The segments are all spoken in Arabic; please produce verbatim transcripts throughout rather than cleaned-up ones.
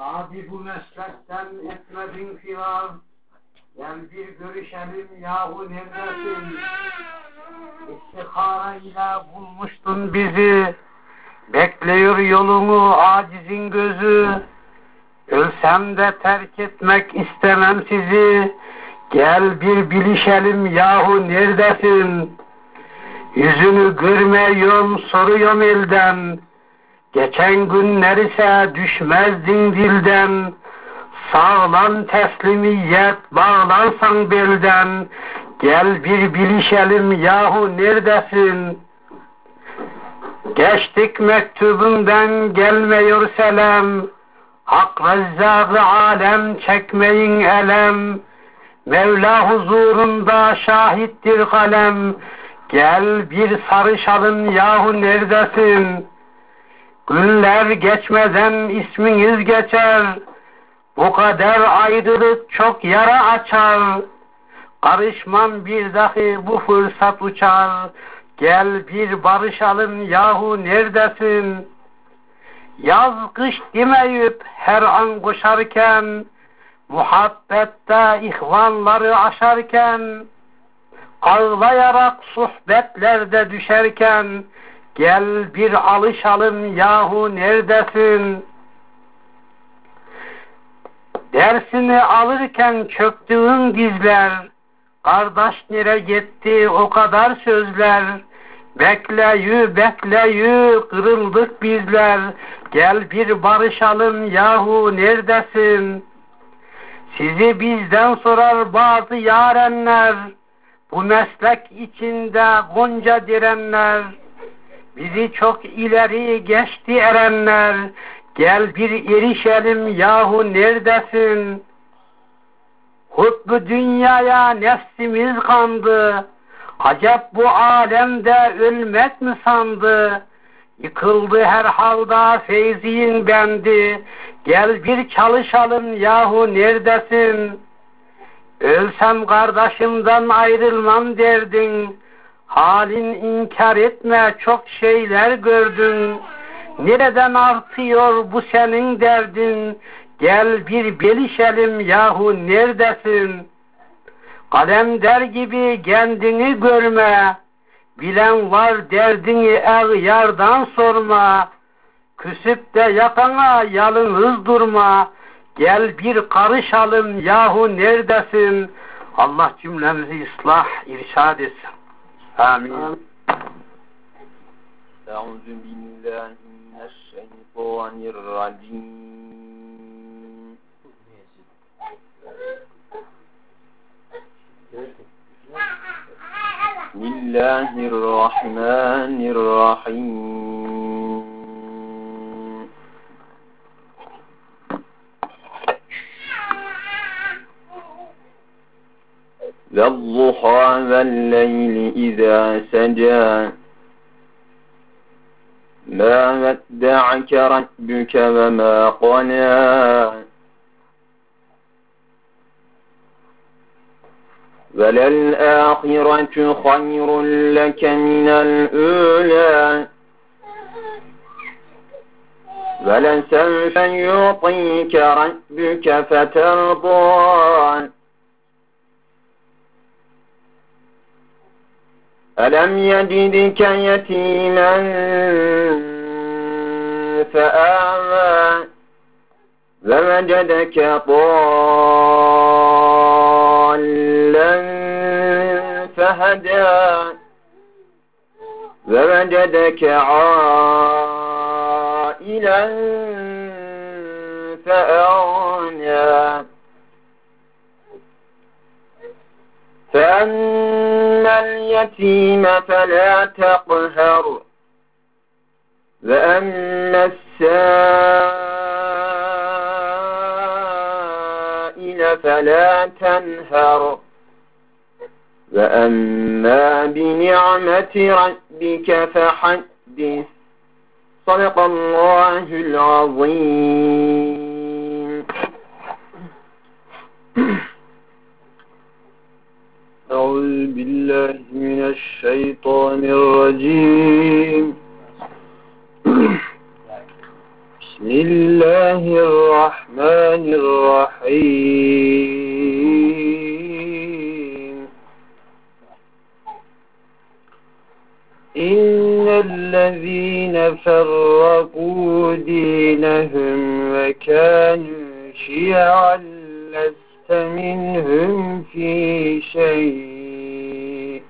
Abi bu meslekten etmedin firar. Gel bir görüşelim yahu neredesin? İstihara ile bulmuştun bizi. Bekliyor yolunu acizin gözü. Ölsem de terk etmek istemem sizi. Gel bir bilişelim yahu neredesin? Yüzünü görmüyorum soruyorum elden. Geçen günler ise düşmezdin dilden. Sağlam teslimiyet bağlansan belden. Gel bir bilişelim yahu neredesin? Geçtik mektubundan gelmiyor selam. Hak Rezzak-ı alem çekmeyin elem. Mevla huzurunda şahittir kalem. Gel bir sarışalım yahu neredesin? Günler geçmeden isminiz geçer. Bu kadar ayrılık çok yara açar. Karışmam bir dahi bu fırsat uçar. Gel bir barışalım yahu neredesin? Yaz kış demeyip her an koşarken, muhabbette ihvanları aşarken, ağlayarak sohbetlerde düşerken, gel bir alışalım yahu neredesin? Dersini alırken çöktüğün dizler, kardeş nere gitti o kadar sözler, bekleyü bekleyü kırıldık bizler, gel bir barışalım yahu neredesin? Sizi bizden sorar bazı yarenler, bu meslek içinde gonca direnler, bizi çok ileri geçti erenler, gel bir erişelim yahu neredesin? Hutbu dünyaya nefsimiz kandı, acep bu alemde ölmek mi sandı? Yıkıldı her halda feyziğin bendi, gel bir çalışalım yahu neredesin? Ölsem kardeşimden ayrılmam derdin, halin inkar etme çok şeyler gördün. Nereden artıyor bu senin derdin? Gel bir belişelim yahu neredesin? Kalemder gibi kendini görme, bilen var derdini er yardan sorma. Küsüp de yatana yalnız durma, gel bir karışalım yahu neredesin? Allah cümlemizi ıslah irşad etsin. Amin. Euzu billahi mineşşeytanirracim. Bismillahirrahmanirrahim. وَالضُّحَى وَاللَّيْلِ إِذَا سَجَى مَا وَدَّعَكَ رَبُّكَ وَمَا قَلَى وَلَلْآخِرَةُ خَيْرٌ لَكَ مِنَ الْأُولَى وَلَسَوْفَ يُعْطِيكَ رَبُّكَ فَتَرْضَى أَلَمْ يَجِدْكَ يَتِيمًا فَآوَى وَوَجَدَكَ ضَالًّا فَهَدَى وَوَجَدَكَ عَائِلًا فَأَغْنَى فَأَمَّا الْيَتِيمَ فَلَا تَقْهَرْ وَأَمَّا السَّائِلَ فَلَا تَنْهَرْ وَأَمَّا بِنِعْمَةِ رَبِّكَ فَحَدِّثْ صدق الله العظيم. أعوذ بالله من الشيطان الرجيم. بسم الله الرحمن الرحمن الرحيم إن الذين فرقوا دينهم وكانوا شيعا لست منهم في شيء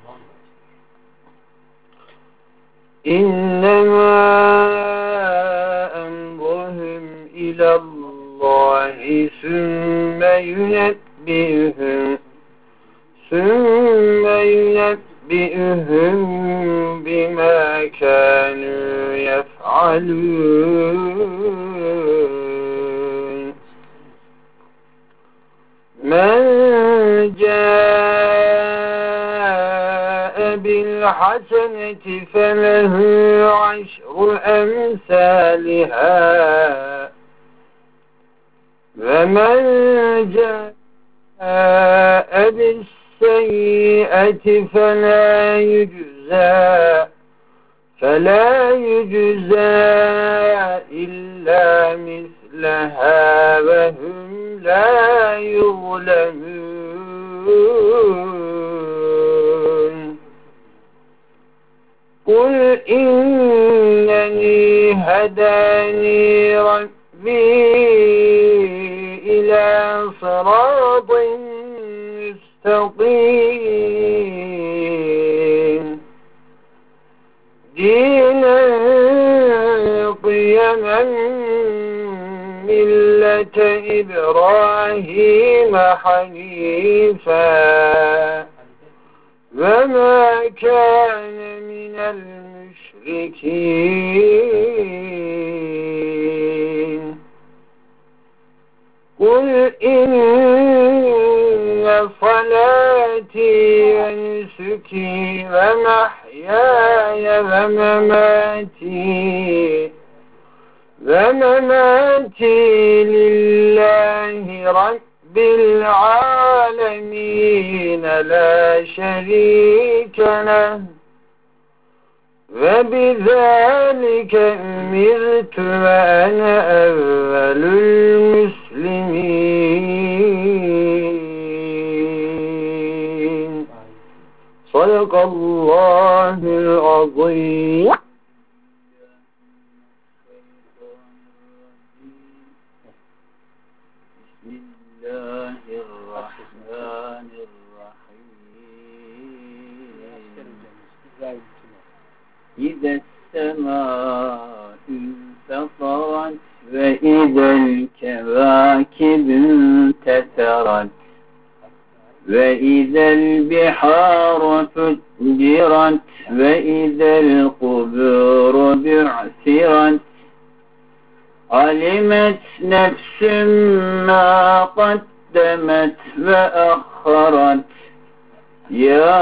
إنما أمرهم إلى الله ثم ينبئهم ثم ينبئهم بما كانوا يفعلون من جاء بالحسنة فله عشر أمثالها ومن جاء بالسيئة فلا يجزى فلا يجزى إلا مثلها وهم لا يظلمون قل إنني هداني ربي إلى صراط مستقيم دينا قيما ملة إبراهيم حنيفا وما كان من المشركين قل إن صلاتي ونسكي ومحياي ومماتي ومماتي لله رب العالمين لا شريك له وبذلك أمرت وأنا أول المسلمين صدق الله العظيم بسم الله الرحمن الرحيم إذا السماء انفطرت وإذا الكواكب انتثرت وإذا البحار فجرت وإذا القبور بعثرت علمت نفس ما قدمت وأخرت يا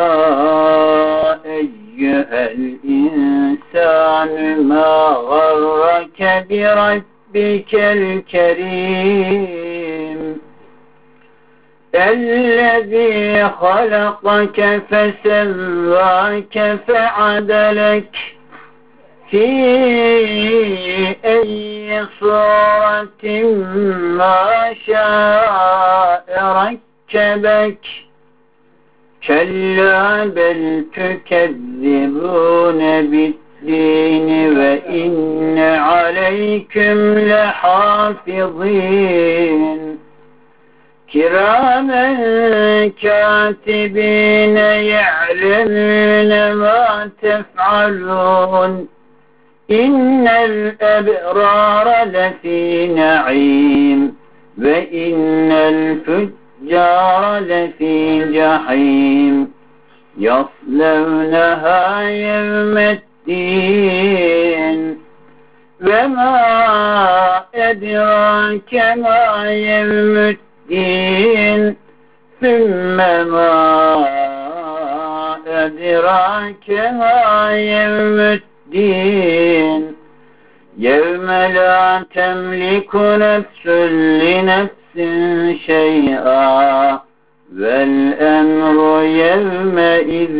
أيها الإنسان ما غرك بربك الكريم الذي خلقك فسواك فعدلك في أي صورة ما شاء ركبك كلا بل تكذبون بالدين وإن عليكم لحافظين كراما كاتبين يعلمون ما تفعلون إن الأبرار لفي نعيم وإن الفجار لفي جحيم يصلونها يوم الدين وما أدراك ما يوم الدين ثم ما أدراك ما يوم الدين يوم لا تملك نفس لنفس شيئا والأمر يومئذ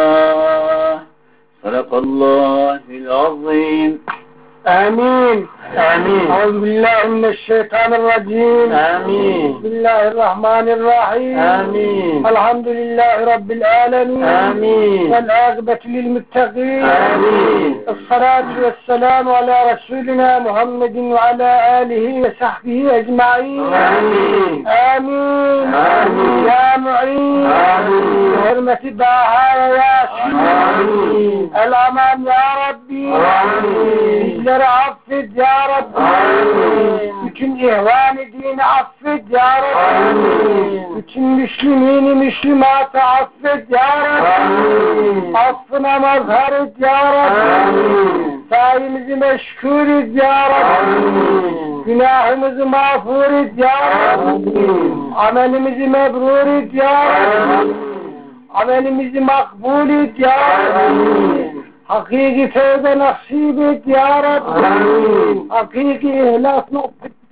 لله صدق الله العظيم آمين. آمين. أعوذ بالله من الشيطان الرجيم. آمين. بسم الله الرحمن الرحيم. آمين. الحمد لله رب العالمين. آمين. والعاقبة للمتقين. آمين. الصلاة والسلام على رسولنا محمد وعلى آله وصحبه أجمعين. آمين. آمين. آمين. يا معين. آمين. بحرمة باها وياسين. آمين. الأمان يا ربي. آمين. bizleri affet ya Rabbi. Amin. Bütün ihvan-ı dini affet ya Rabbi. Amin. Bütün Müslümini Müslümatı affet ya Rabbi. Amin. Affına mazhar et ya Rabbi. Amin. Sayemizi meşgul et ya Rabbi. Amin. Günahımızı mağfur et ya Rabbi. Amin. Amelimizi mebrur et ya Rabbi. Amin. Amelimizi makbul et ya Rabbi. Amin. Hakiki tevbe nasip et ya Rabbi. Amin. Hakiki ihlas nasip et.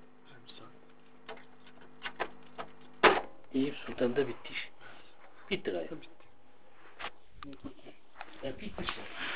Eyüp Sultan'da bitti iş. Bitti gayet. Ya bitmiş ya.